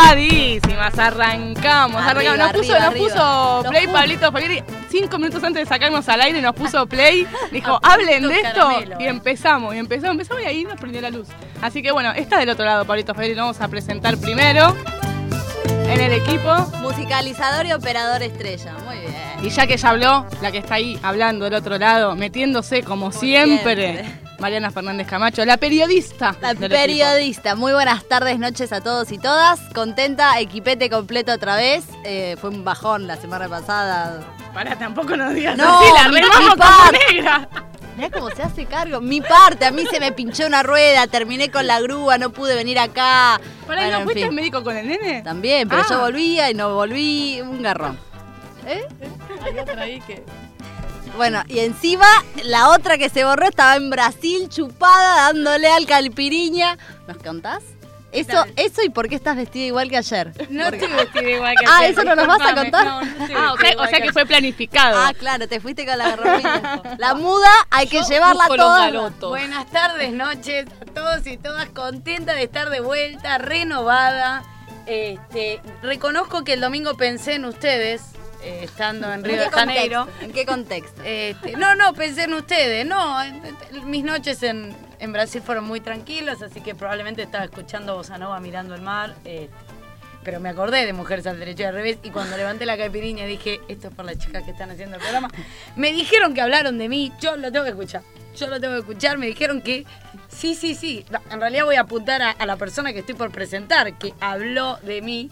Cebadísimas, arrancamos. Nos puso play Pablito Falieri 5 minutos antes de sacarnos al aire, nos puso play, dijo, hablen de esto, caramelo, y empezamos y ahí nos prendió la luz. Así que bueno, está del otro lado Pablito Falieri, lo vamos a presentar primero en el equipo. Musicalizador y operador estrella, muy bien. Y ya que ya habló, la que está ahí hablando del otro lado, metiéndose como siempre. Mariana Fernández Camacho, la periodista. La periodista. Muy buenas tardes, noches a todos y todas. Contenta, equipete completo otra vez. Fue un bajón la semana pasada. Pará, tampoco nos digas no, así, la remamos como negra. Mirá cómo se hace cargo. Mi parte, a mí se me pinchó una rueda, terminé con la grúa, no pude venir acá. ¿Para bueno, no fuiste al médico con el nene? También, pero yo volvía y no volví, un garrón. Hay otra ahí que... Bueno, y encima la otra que se borró estaba en Brasil chupada dándole al caipiriña. ¿Nos contás? Eso y por qué estás vestida igual que ayer. No estoy vestida igual que ayer. ¿Eso no nos vas a contar? No o sea que fue planificado. Claro, te fuiste con la garrofita. La muda hay que llevarla toda. Buenas tardes, noches a todos y todas. Contenta de estar de vuelta, renovada. Reconozco que el domingo pensé en ustedes. Estando en Río de Janeiro. ¿En qué contexto? No, pensé en ustedes. No, mis noches en Brasil fueron muy tranquilas, así que probablemente estaba escuchando bossa nova mirando el mar. Pero me acordé de Mujeres al Derecho y al Revés, y cuando levanté la caipiriña dije, esto es por las chicas que están haciendo el programa. Me dijeron que hablaron de mí, yo lo tengo que escuchar. Me dijeron que sí. No, en realidad voy a apuntar a la persona que estoy por presentar, que habló de mí.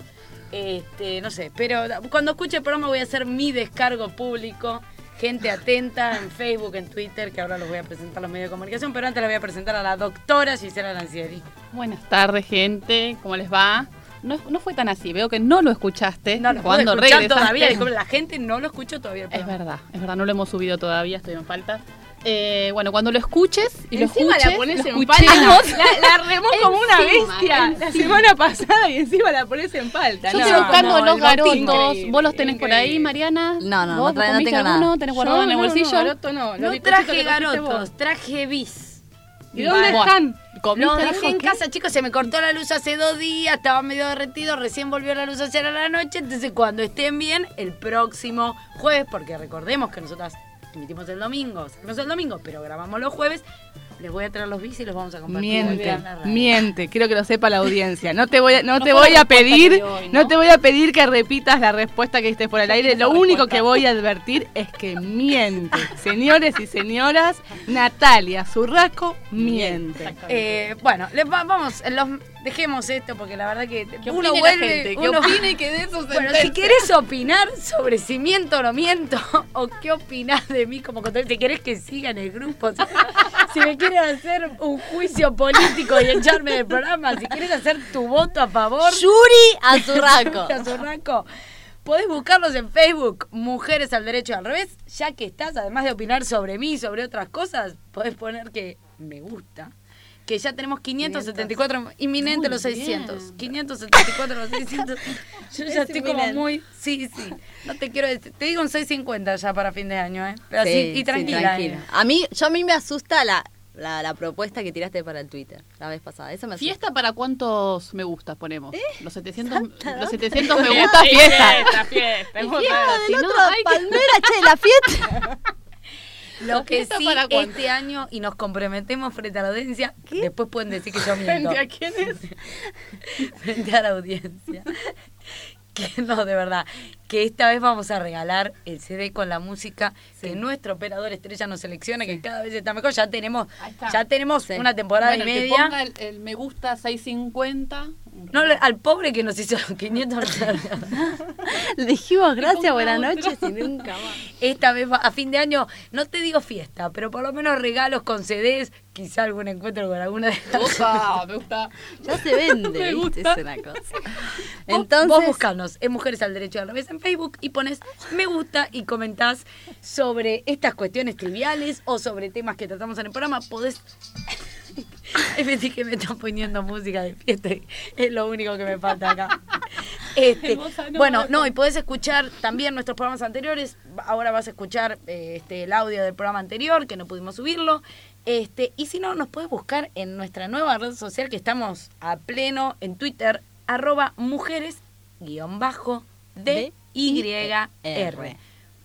No sé, pero cuando escuche el programa voy a hacer mi descargo público. Gente atenta en Facebook, en Twitter, que ahora los voy a presentar a los medios de comunicación, pero antes la voy a presentar a la doctora Gisela Lancieri. Buenas tardes, gente, ¿cómo les va? No fue tan así, veo que no lo escuchaste. No lo puedo escuchar todavía, la gente no lo escuchó todavía. Es verdad, no lo hemos subido todavía, estoy en falta. Cuando lo escuches y encima lo escuches, la pones lo en falta. La remó como una bestia la semana pasada y encima la pones en falta. Yo estoy buscando los garotos. ¿Vos los tenés por ahí, Mariana? No tengo nada. ¿Tenés guardado en el bolsillo? No traje garotos, traje bis. ¿Y dónde están? Los dejé en casa, chicos, se me cortó la luz hace 2 días, estaba medio derretido, recién volvió la luz ayer a la noche, entonces cuando estén bien, el próximo jueves, porque recordemos que nosotras emitimos el domingo, pero grabamos los jueves, les voy a traer los bis y los vamos a compartir. Miente, quiero que lo sepa la audiencia. No te voy a pedir que repitas la respuesta que diste por el aire. Lo único que voy a advertir es que miente. Señores y señoras, Natalia Zurraco miente. Bueno, dejemos esto porque la verdad que uno vuelve, que opine y que de eso se si querés opinar sobre si miento o no miento, o qué opinás de mí como contador, si querés que siga en el grupo, si me quieres hacer un juicio político y echarme del programa, si quieres hacer tu voto a favor, Yuri a Zurraco. Podés buscarlos en Facebook, Mujeres al Derecho y al Revés, ya que estás, además de opinar sobre mí y sobre otras cosas, podés poner que me gusta. Que ya tenemos 574, inminente los 600. 574 los 600. Yo ya estoy como muy... Sí. No te quiero decir. Te digo un 650 ya para fin de año, ¿eh? Pero así, y tranquila. A mí me asusta la propuesta que tiraste para el Twitter la vez pasada. Eso me asusta. ¿Fiesta para cuántos me gustas ponemos? Los 700 me gusta, fiesta. Fiesta del otro Palmera, la fiesta. Lo que sí, este año, y nos comprometemos frente a la audiencia, después pueden decir que yo miento. ¿Frente a quién es? Frente a la audiencia. Que no, de verdad, que esta vez vamos a regalar el CD con la música que nuestro operador estrella nos selecciona, que cada vez está mejor. Ya tenemos una temporada y media. Que ponga el me gusta 650. No, al pobre que nos hizo 500. Le dijimos gracias, buenas noches y nunca más. Esta vez, a fin de año, no te digo fiesta, pero por lo menos regalos con CDs, quizá algún encuentro con alguna de las... Me gusta. Ya se vende, me gusta. Es una cosa. Entonces, vos buscanos en Mujeres al Derecho y al Revés en Facebook y pones me gusta y comentás sobre estas cuestiones triviales o sobre temas que tratamos en el programa. Podés... Es decir, que me están poniendo música de fiesta, es lo único que me falta acá. Bueno, no, y podés escuchar también nuestros programas anteriores. Ahora vas a escuchar el audio del programa anterior, que no pudimos subirlo. Y si no, nos podés buscar en nuestra nueva red social, que estamos a pleno en Twitter, @mujeres_DYR.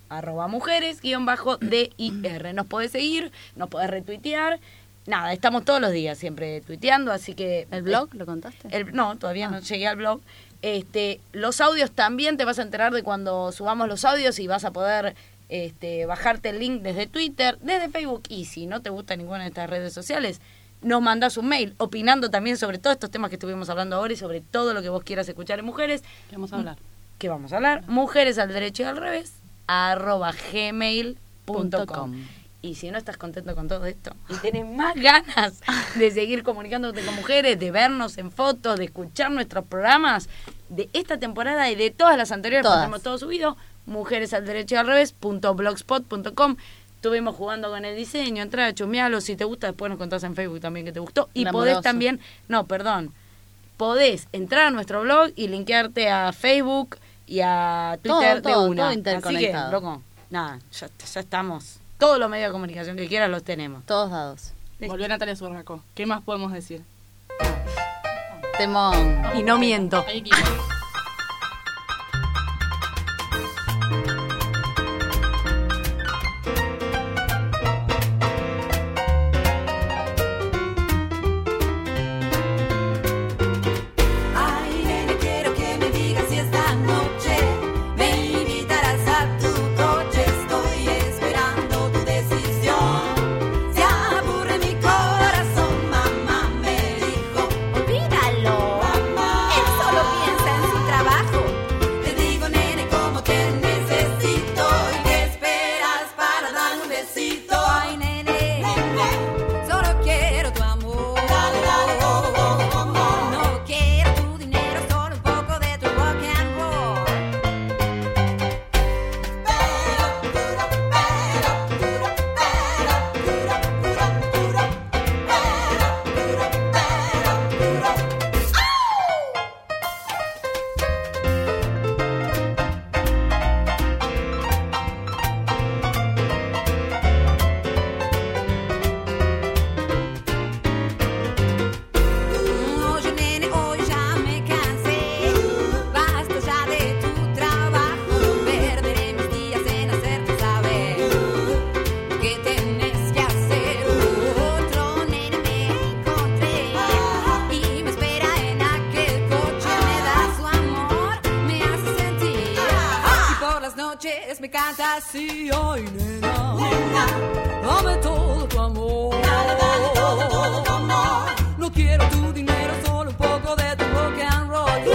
@mujeres_DYR. Nos podés seguir, nos podés retuitear. Nada, estamos todos los días siempre tuiteando, así que... ¿El blog lo contaste? No, todavía no llegué al blog. Los audios también te vas a enterar de cuando subamos los audios y vas a poder bajarte el link desde Twitter, desde Facebook, y si no te gusta ninguna de estas redes sociales, nos mandás un mail opinando también sobre todos estos temas que estuvimos hablando ahora y sobre todo lo que vos quieras escuchar en Mujeres. ¿Qué vamos a hablar? ¿Qué vamos a hablar? Mujeres al derecho y al revés @gmail.com. Y si no estás contento con todo esto y tenés más ganas de seguir comunicándote con mujeres, de vernos en fotos, de escuchar nuestros programas de esta temporada y de todas las anteriores, porque tenemos todo subido, mujeresalderechoyalrevés.blogspot.com. Estuvimos jugando con el diseño, entra, chusmealo, si te gusta, después nos contás en Facebook también que te gustó. Y podés también, podés entrar a nuestro blog y linkearte a Facebook y a Twitter de una. Todo interconectado. Así que, loco, nada, ya estamos. Todos los medios de comunicación que quieras los tenemos. Todos dados. Volvió Natalia Zurraco. ¿Qué más podemos decir? Temón. Y no miento. Hay equipo. Me canta así hoy, nena, dame todo tu amor, dale todo tu amor. No quiero tu dinero, solo un poco de tu rock and roll. Dale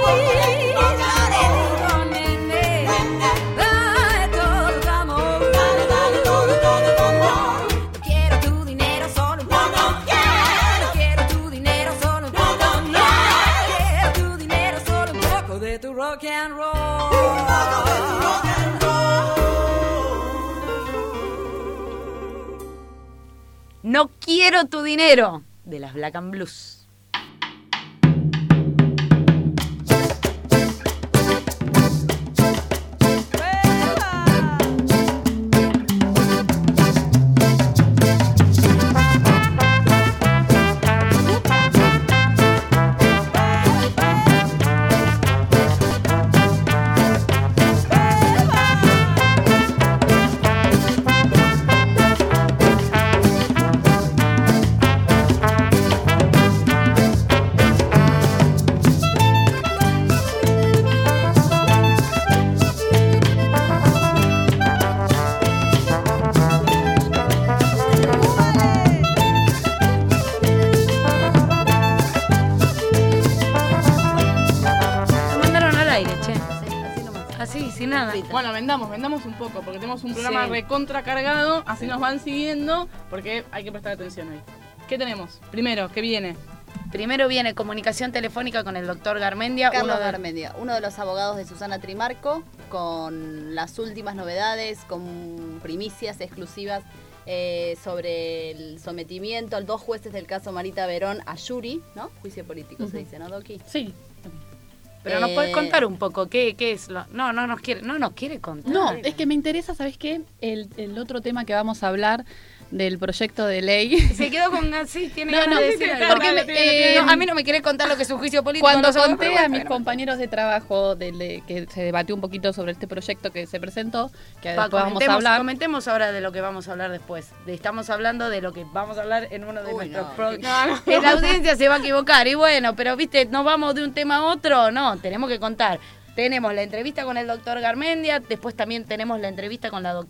todo tu amor, dale todo tu amor. No quiero tu dinero, solo un poco. No quiero tu dinero, solo un poco. No quiero tu dinero, solo un poco de tu rock and roll. No quiero tu dinero, de las Black and Blues. Bueno, vendamos un poco, porque tenemos un programa recontra cargado, así nos van siguiendo, porque hay que prestar atención hoy. ¿Qué tenemos? Primero, ¿qué viene? Primero viene comunicación telefónica con el doctor Garmendia. Carlos Garmendia, uno de los abogados de Susana Trimarco, con las últimas novedades, con primicias exclusivas sobre el sometimiento a 2 jueces del caso Marita Verón a Yuri, ¿no? Juicio político se dice, ¿no, Doki? Sí. Pero nos puedes contar un poco qué es lo... No nos quiere contar. No, es que me interesa, ¿sabes qué? El otro tema que vamos a hablar del proyecto de ley. Se quedó con así, tiene No, ganas no, de decir sí, algo. porque No, a mí no me querés contar lo que es un juicio político. Cuando no sé, conté pero a bueno, mis compañeros de trabajo que se debatió un poquito sobre este proyecto que se presentó, que después vamos a hablar. Comentemos ahora de lo que vamos a hablar después. Estamos hablando de lo que vamos a hablar en uno de nuestros programas. La audiencia se va a equivocar. Y bueno, pero viste, nos vamos de un tema a otro. No, tenemos que contar. Tenemos la entrevista con el doctor Garmendia, después también tenemos la entrevista con la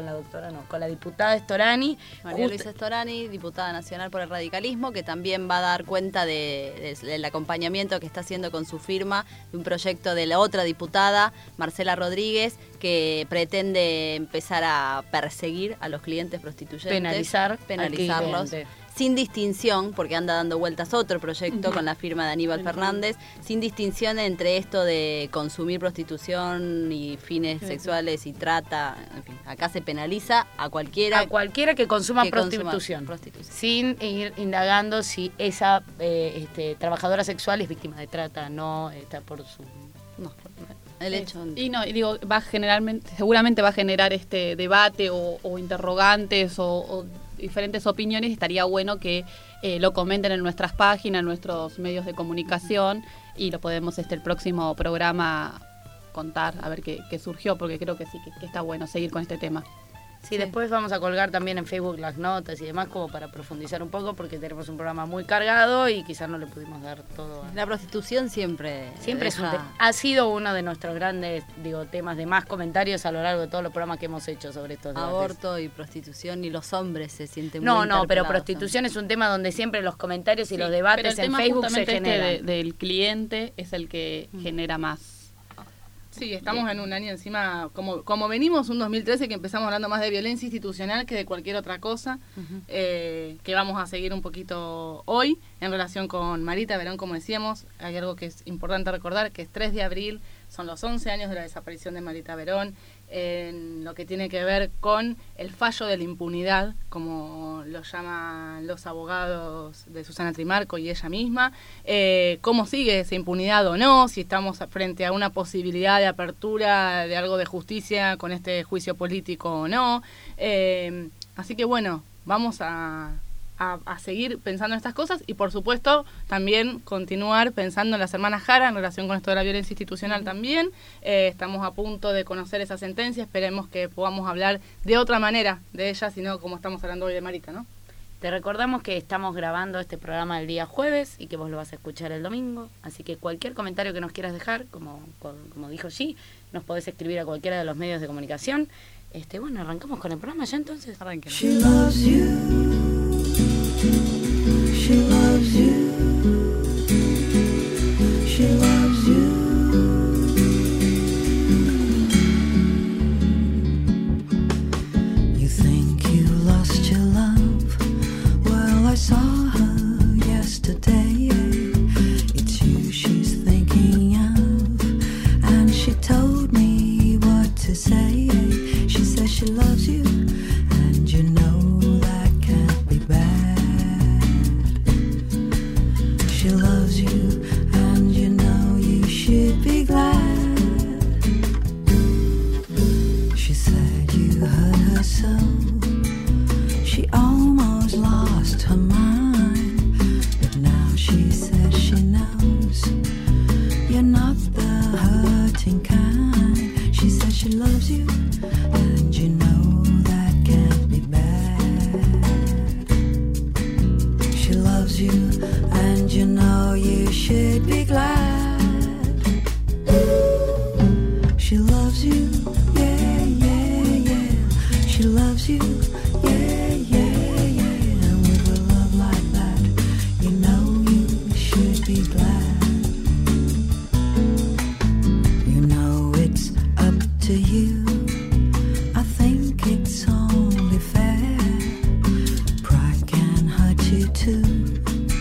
diputada Storani. María Luisa Storani, diputada nacional por el radicalismo, que también va a dar cuenta del acompañamiento que está haciendo con su firma de un proyecto de la otra diputada, Marcela Rodríguez, que pretende empezar a perseguir a los clientes prostituyentes. Penalizarlos. Sin distinción, porque anda dando vueltas otro proyecto con la firma de Aníbal Fernández, sin distinción entre esto de consumir prostitución y fines sexuales y trata, en fin, acá se penaliza a cualquiera que consuma prostitución, sin ir indagando si esa trabajadora sexual es víctima de trata, no está por su... No, el hecho. Y no, digo, seguramente va a generar este debate o interrogantes o diferentes opiniones. Estaría bueno que lo comenten en nuestras páginas, en nuestros medios de comunicación, y lo podemos el próximo programa contar, a ver qué surgió, porque creo que sí, que está bueno seguir con este tema. Sí, después vamos a colgar también en Facebook las notas y demás, como para profundizar un poco, porque tenemos un programa muy cargado y quizás no le pudimos dar todo. La prostitución siempre ha sido uno de nuestros grandes, temas de más comentarios a lo largo de todos los programas que hemos hecho sobre estos debates. Aborto y prostitución, y los hombres se sienten muy No, pero prostitución es un tema donde siempre los comentarios y los debates en Facebook se generan. Del cliente es el que genera más. Sí, estamos en un año encima, como venimos, un 2013 que empezamos hablando más de violencia institucional que de cualquier otra cosa, que vamos a seguir un poquito hoy en relación con Marita Verón, como decíamos. Hay algo que es importante recordar, que es 3 de abril, son los 11 años de la desaparición de Marita Verón, en lo que tiene que ver con el fallo de la impunidad, como lo llaman los abogados de Susana Trimarco y ella misma, cómo sigue esa impunidad o no, si estamos frente a una posibilidad de apertura de algo de justicia con este juicio político o no. Así que bueno, vamos a seguir pensando en estas cosas y por supuesto también continuar pensando en las hermanas Jara en relación con esto de la violencia institucional también. Estamos a punto de conocer esa sentencia, esperemos que podamos hablar de otra manera de ella, sino como estamos hablando hoy de Marita, ¿no? Te recordamos que estamos grabando este programa el día jueves y que vos lo vas a escuchar el domingo, así que cualquier comentario que nos quieras dejar, como dijo G, nos podés escribir a cualquiera de los medios de comunicación. Bueno, arrancamos con el programa ya entonces. Arranquemos. She loves you. She loves you. She loves you. You think you lost your love? Well, I saw her yesterday. It's you she's thinking of, and she told me what to say. She says she loves you, and you know that can't be bad. She loves you, and you know you should be glad. She said you hurt her so, she almost lost her mind. But now she says she knows you're not the hurting kind. She says she loves you, and you know that can't be bad. She loves you, and you know you should be glad. She loves you, yeah, yeah, yeah. She loves you, yeah, yeah, yeah. And with a love like that, you know you should be glad. You know it's up to you. I think it's only fair. Pride can hurt you too.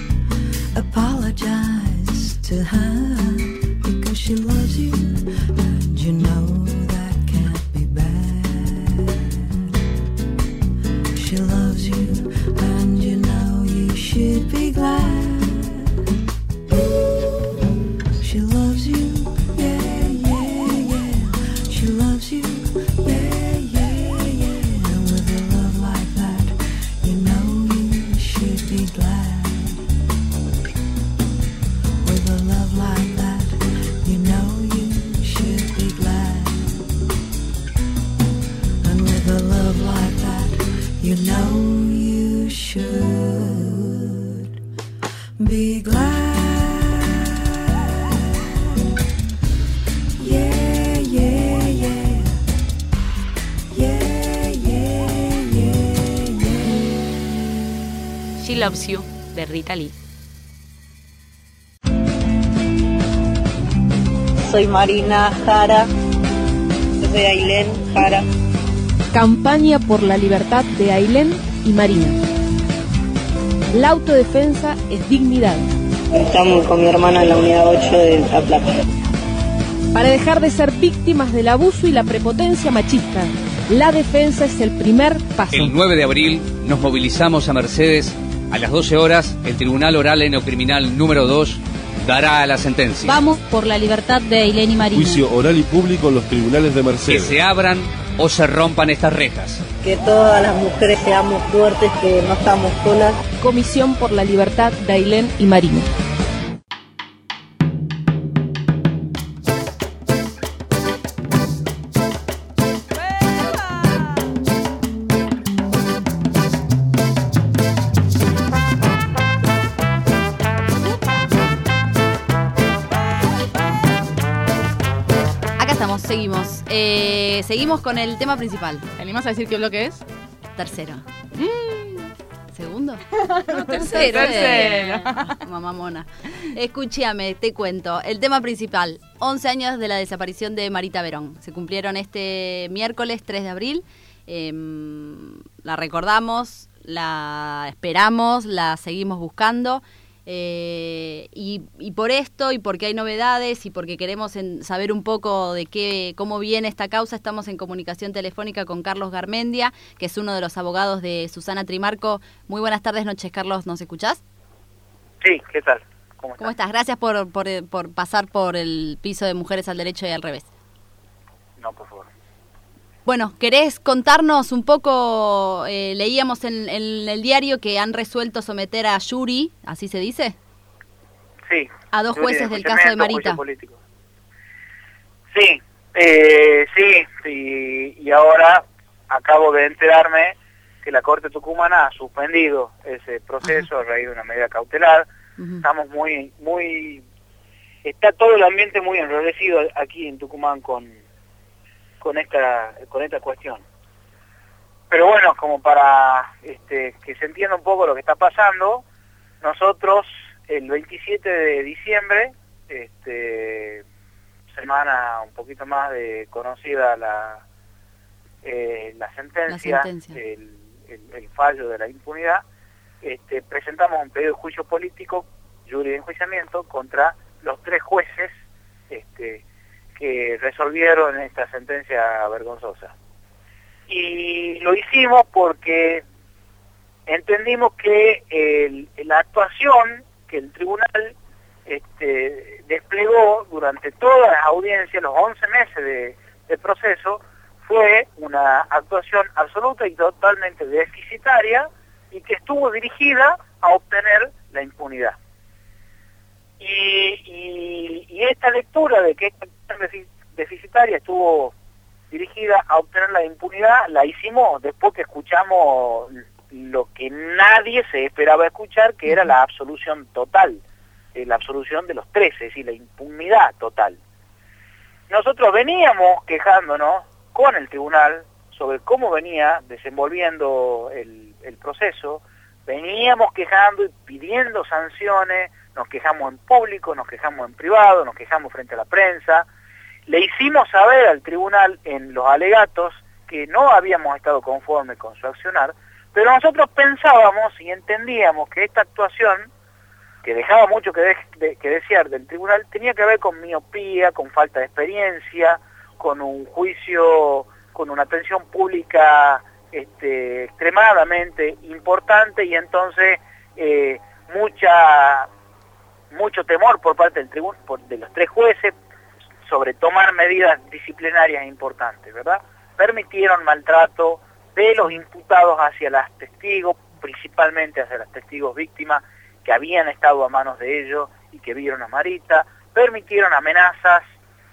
Apologize to her, because she loves you, and you know that can't be bad. She loves you, and you know you should be glad. Loves You de Rita Lee. Soy Marina Jara, yo soy Ailén Jara. Campaña por la libertad de Ailén y Marina. La autodefensa es dignidad. Estamos con mi hermana en la unidad 8 de La Plata. Para dejar de ser víctimas del abuso y la prepotencia machista, la defensa es el primer paso. El 9 de abril nos movilizamos a Mercedes. A las 12 horas, el Tribunal Oral Criminal número 2 dará la sentencia. Vamos por la libertad de Ailén y Marina. Juicio oral y público en los tribunales de Mercedes. Que se abran o se rompan estas rejas. Que todas las mujeres seamos fuertes, que no estamos solas. Comisión por la libertad de Ailén y Marina. Seguimos con el tema principal. ¿Te animás a decir qué bloque es? Tercero. ¿Segundo? No, tercero. Mamá mona. Escúchame, te cuento. El tema principal. 11 años de la desaparición de Marita Verón. Se cumplieron este miércoles 3 de abril. La recordamos, la esperamos, la seguimos buscando. Y por esto, y porque hay novedades, y porque queremos saber un poco de cómo viene esta causa, estamos en comunicación telefónica con Carlos Garmendia, que es uno de los abogados de Susana Trimarco. Muy buenas tardes, noches, Carlos, ¿nos escuchás? Sí, ¿qué tal? ¿Cómo estás? Gracias por pasar por el piso de Mujeres al Derecho y al Revés. No, por favor. Bueno, ¿querés contarnos un poco? Leíamos en el diario que han resuelto someter a Yuri, ¿así se dice? Sí. A 2 jueces del caso de Marita. Sí, sí, y ahora acabo de enterarme que la Corte Tucumana ha suspendido ese proceso a raíz de una medida cautelar. Estamos está todo el ambiente muy enrarecido aquí en Tucumán con esta cuestión. Pero bueno, como para que se entienda un poco lo que está pasando, nosotros el 27 de diciembre, semana un poquito más de conocida la sentencia, el fallo de la impunidad, presentamos un pedido de juicio político, jury de enjuiciamiento, contra los 3 jueces que resolvieron esta sentencia vergonzosa. Y lo hicimos porque entendims que la actuación que el tribunal desplegó durante todas las audiencias, los 11 meses de proceso, fue una actuación absoluta y totalmente deficitaria y que estuvo dirigida a obtener la impunidad. Y esta lectura de que esta acción deficitaria estuvo dirigida a obtener la impunidad la hicimos después que escuchamos lo que nadie se esperaba escuchar, que era la absolución total, la absolución de los 13, es decir, la impunidad total. Nosotros veníamos quejándonos con el tribunal sobre cómo venía desenvolviendo el proceso, veníamos quejando y pidiendo sanciones, nos quejamos en público, nos quejamos en privado, nos quejamos frente a la prensa, le hicimos saber al tribunal en los alegatos que no habíamos estado conformes con su accionar, pero nosotros pensábamos y entendíamos que esta actuación, que dejaba mucho que desear del tribunal, tenía que ver con miopía, con falta de experiencia, con un juicio, con una atención pública extremadamente importante, y entonces mucho temor por parte del tribunal, de los 3 jueces, sobre tomar medidas disciplinarias importantes, ¿verdad? Permitieron maltrato de los imputados hacia las testigos, principalmente hacia las testigos víctimas que habían estado a manos de ellos y que vieron a Marita, permitieron amenazas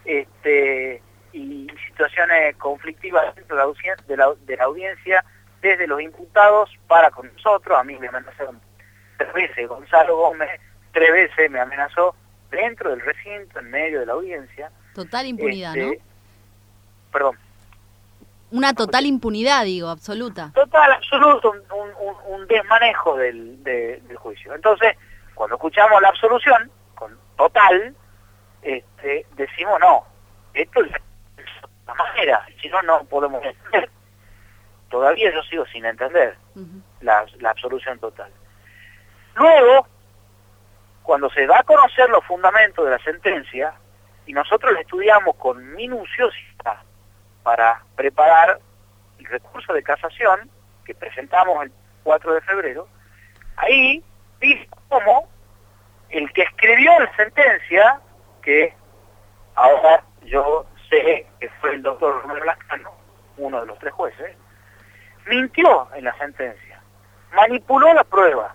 y situaciones conflictivas dentro de la audiencia desde los imputados para con nosotros. A mí me amenazaron 3 veces, Gonzalo Gómez 3 veces me amenazó dentro del recinto, en medio de la audiencia. Total impunidad, ¿no? Perdón. Una total impunidad, digo, absoluta. Total, absoluto, un desmanejo del juicio. Entonces, cuando escuchamos la absolución, con total, decimos no, esto es la manera, si no, no podemos entender. Todavía yo sigo sin entender la absolución total. Luego, cuando se da a conocer los fundamentos de la sentencia, y nosotros la estudiamos con minuciosidad para preparar el recurso de casación que presentamos el 4 de febrero, ahí dice cómo el que escribió la sentencia, que ahora yo sé que fue el doctor Romero Lascano, uno de los 3 jueces, mintió en la sentencia, manipuló la prueba,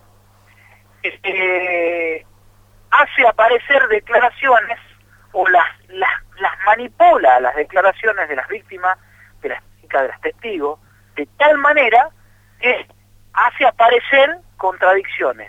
hace aparecer declaraciones o las manipula las declaraciones de las víctimas, de las testigos, de tal manera que hace aparecer contradicciones.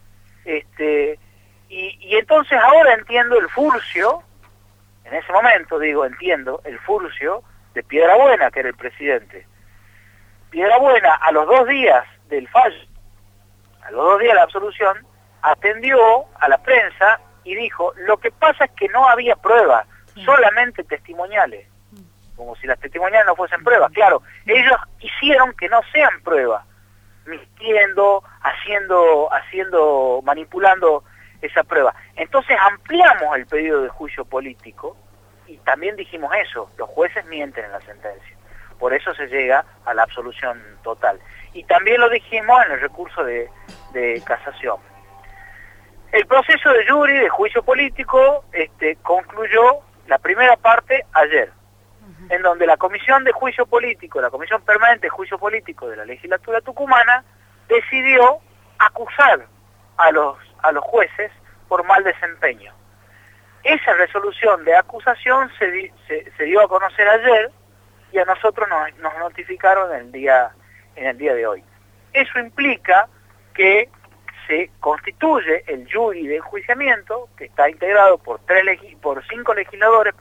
Y entonces ahora entiendo el furcio, en ese momento entiendo el furcio de Piedrabuena, que era el presidente. Piedrabuena, a los 2 días del fallo, a los 2 días de la absolución, atendió a la prensa y dijo, lo que pasa es que no había pruebas, solamente testimoniales, como si las testimoniales no fuesen pruebas. Claro, ellos hicieron que no sean pruebas, mintiendo, manipulando esa prueba. Entonces ampliamos el pedido de juicio político y también dijimos eso, los jueces mienten en la sentencia. Por eso se llega a la absolución total. Y también lo dijimos en el recurso de casación. El proceso de jury, de juicio político, concluyó la primera parte ayer, en donde la Comisión de Juicio Político, la Comisión Permanente de Juicio Político de la Legislatura tucumana, decidió acusar a los jueces por mal desempeño. Esa resolución de acusación se dio a conocer ayer y a nosotros nos notificaron en el día de hoy. Eso implica que se constituye el jury de enjuiciamiento, que está integrado por 5 legisladores,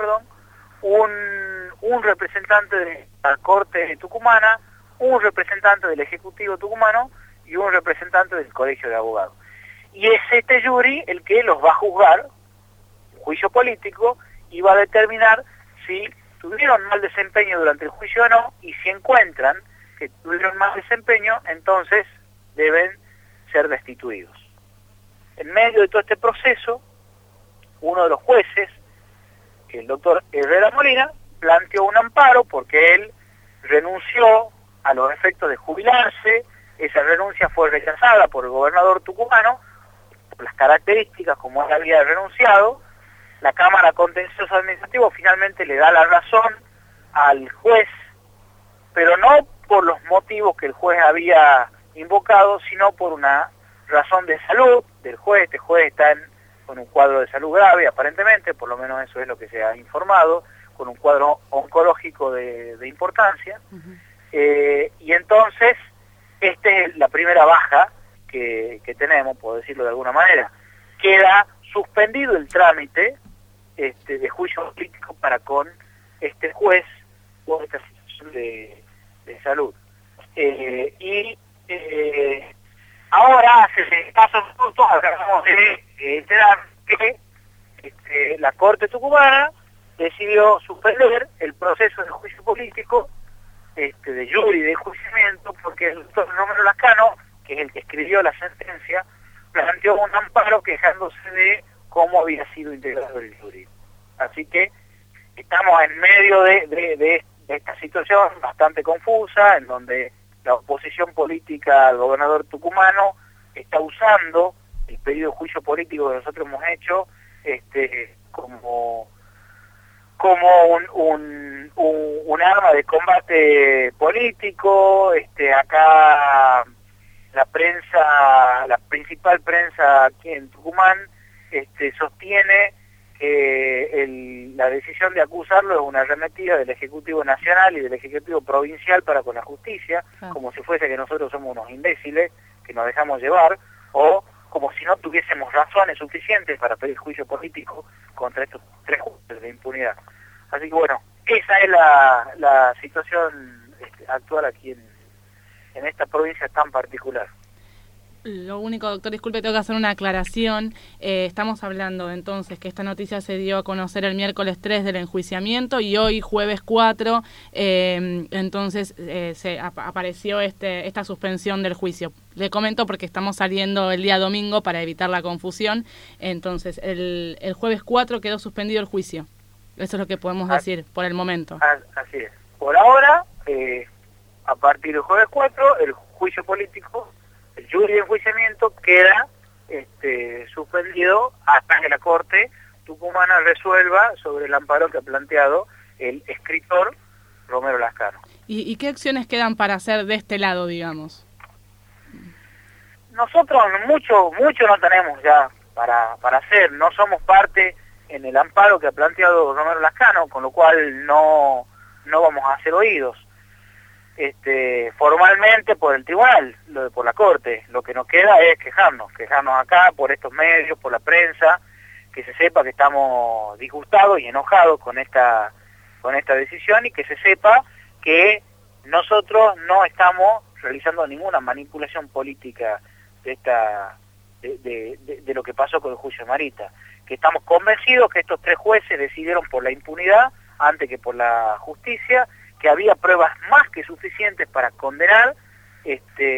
un representante de la Corte tucumana, un representante del Ejecutivo tucumano y un representante del Colegio de Abogados. Y es este jury el que los va a juzgar, juicio político, y va a determinar si tuvieron mal desempeño durante el juicio o no, y si encuentran que tuvieron mal desempeño, entonces deben ser destituidos. En medio de todo este proceso, uno de los jueces, el doctor Herrera Molina, planteó un amparo porque él renunció a los efectos de jubilarse. Esa renuncia fue rechazada por el gobernador tucumano, por las características como él había renunciado. La Cámara Contencioso Administrativo finalmente le da la razón al juez, pero no por los motivos que el juez había invocado, sino por una razón de salud del juez. Este juez está con un cuadro de salud grave, aparentemente, por lo menos eso es lo que se ha informado, con un cuadro oncológico de importancia. Y entonces, esta es la primera baja que tenemos, por decirlo de alguna manera. Queda suspendido el trámite de juicio político para con este juez por esta situación de salud. Ahora, hace escasos minutos, acabamos de enterar que la Corte tucumana decidió suspender el proceso de juicio político, de jury de enjuiciamiento, porque el doctor Romero Lascano, que es el que escribió la sentencia, planteó un amparo quejándose de cómo había sido integrado el jury. Así que estamos en medio de esta situación bastante confusa, en donde la oposición política al gobernador tucumano está usando el pedido de juicio político que nosotros hemos hecho como un arma de combate político. Acá la prensa, la principal prensa aquí en Tucumán, sostiene que la decisión de acusarlo es una arremetida del Ejecutivo Nacional y del Ejecutivo Provincial para con la justicia, como si fuese que nosotros somos unos imbéciles que nos dejamos llevar, o como si no tuviésemos razones suficientes para pedir juicio político contra estos 3 jueces de impunidad. Así que bueno, esa es la situación actuar aquí en esta provincia tan particular. Lo único, doctor, disculpe, tengo que hacer una aclaración. Estamos hablando entonces que esta noticia se dio a conocer el miércoles 3 del enjuiciamiento y hoy, jueves 4, entonces apareció esta suspensión del juicio. Le comento porque estamos saliendo el día domingo para evitar la confusión. Entonces, el jueves 4 quedó suspendido el juicio. Eso es lo que podemos decir por el momento. Así es. Por ahora, a partir del jueves 4, el juicio político, el jury de enjuiciamiento queda suspendido hasta que la Corte tucumana resuelva sobre el amparo que ha planteado el escritor Romero Lascano. ¿Y qué acciones quedan para hacer de este lado, digamos? Nosotros mucho no tenemos ya para hacer, no somos parte en el amparo que ha planteado Romero Lascano, con lo cual no vamos a hacer oídos. Formalmente por el tribunal, por la Corte, lo que nos queda es quejarnos acá por estos medios, por la prensa, que se sepa que estamos disgustados y enojados con esta decisión y que se sepa que nosotros no estamos realizando ninguna manipulación política de lo que pasó con el juicio de Marita, que estamos convencidos que estos 3 jueces decidieron por la impunidad antes que por la justicia, que había pruebas más que suficientes para condenar, y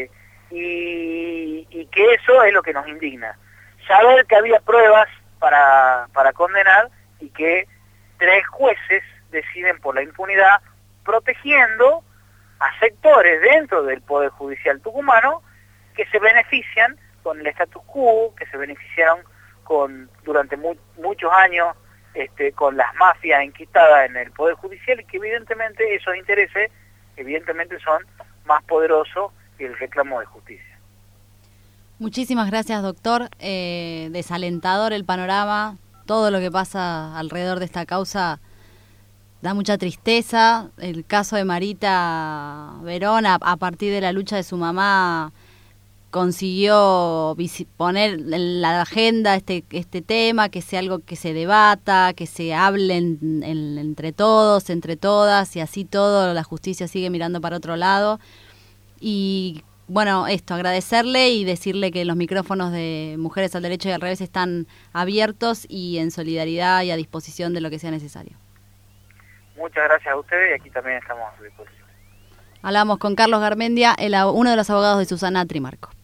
que eso es lo que nos indigna. Saber que había pruebas para condenar y que 3 jueces deciden por la impunidad, protegiendo a sectores dentro del Poder Judicial tucumano que se benefician con el status quo, que se beneficiaron durante muchos años con las mafias enquistadas en el Poder Judicial y que evidentemente esos intereses son más poderosos que el reclamo de justicia. Muchísimas gracias, doctor. Desalentador el panorama, todo lo que pasa alrededor de esta causa da mucha tristeza. El caso de Marita Verón, a partir de la lucha de su mamá, consiguió poner en la agenda este tema, que sea algo que se debata, que se hable entre todos, entre todas, y así todo, la justicia sigue mirando para otro lado. Y bueno, agradecerle y decirle que los micrófonos de Mujeres al Derecho y al Revés están abiertos y en solidaridad y a disposición de lo que sea necesario. Muchas gracias a ustedes y aquí también estamos a su disposición. Hablamos con Carlos Garmendia, uno de los abogados de Susana Trimarco.